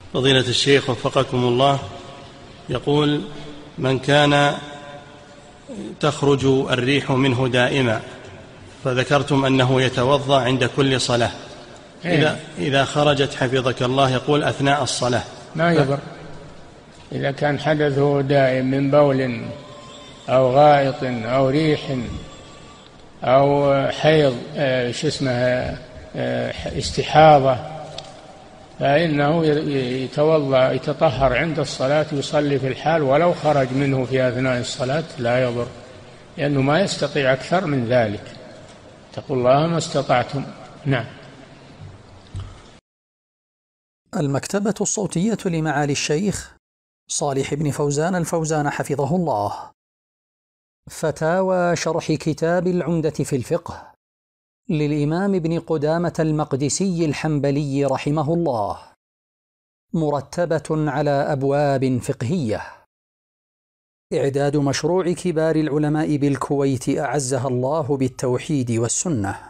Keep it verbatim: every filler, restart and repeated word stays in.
فضيلة الشيخ وفقكم الله، يقول: من كان تخرج الريح منه دائما، فذكرتم أنه يتوضأ عند كل صلاة، إذا, إذا خرجت حفظك الله يقول أثناء الصلاة ما يضر. إذا كان حدثه دائم من بول أو غائط أو ريح أو حيض شو اسمها استحاضة، فإنه يتوضأ يتطهر عند الصلاة يصلي في الحال ولو خرج منه في أثناء الصلاة لا يضر، لأنه ما يستطيع أكثر من ذلك. اتقوا الله ما استطعتم. نعم. المكتبة الصوتية لمعالي الشيخ صالح بن فوزان الفوزان حفظه الله. فتاوى شرح كتاب العمدة في الفقه للإمام ابن قدامة المقدسي الحنبلي رحمه الله، مرتبة على أبواب فقهية. إعداد مشروع كبار العلماء بالكويت أعزها الله بالتوحيد والسنة.